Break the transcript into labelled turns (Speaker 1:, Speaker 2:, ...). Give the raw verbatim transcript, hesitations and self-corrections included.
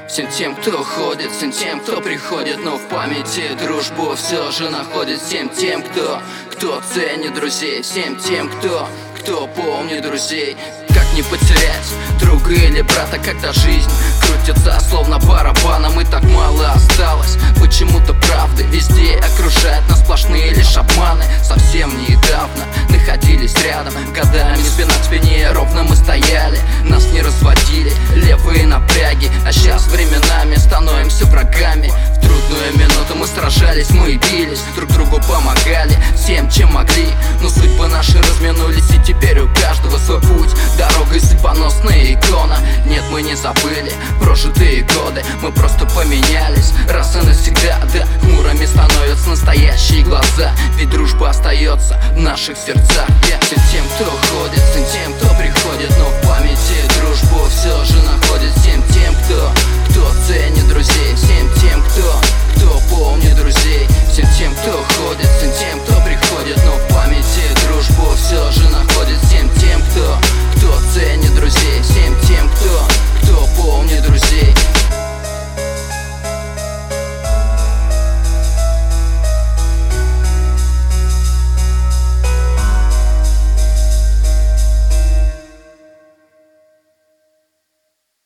Speaker 1: Всем тем, кто ходит, всем тем, кто приходит, но в памяти дружбу все же находит. Всем тем, кто, кто ценит друзей, всем тем, кто, кто помнит друзей. Как не потерять друга или брата, когда жизнь крутится словно барабаном, и так мало осталось почему-то правды. Везде окружают нас сплошные лишь обманы. Совсем недавно находились рядом, годами спина к спине ровно мы стояли. Нас не разводили левые напряги, а сейчас временами становимся врагами. В трудную минуту мы сражались, мы бились, друг другу помогали всем, чем могли. Но судьбы наши разминулись, и теперь у каждого свой путь. Дорога судьбоносная икона. Нет, мы не забыли прожитые годы, мы просто поменялись раз и навсегда. Да, хмурыми становятся настоящие глаза, ведь дружба остается в наших сердцах. Я всем тем, кто ходит, всем тем, кто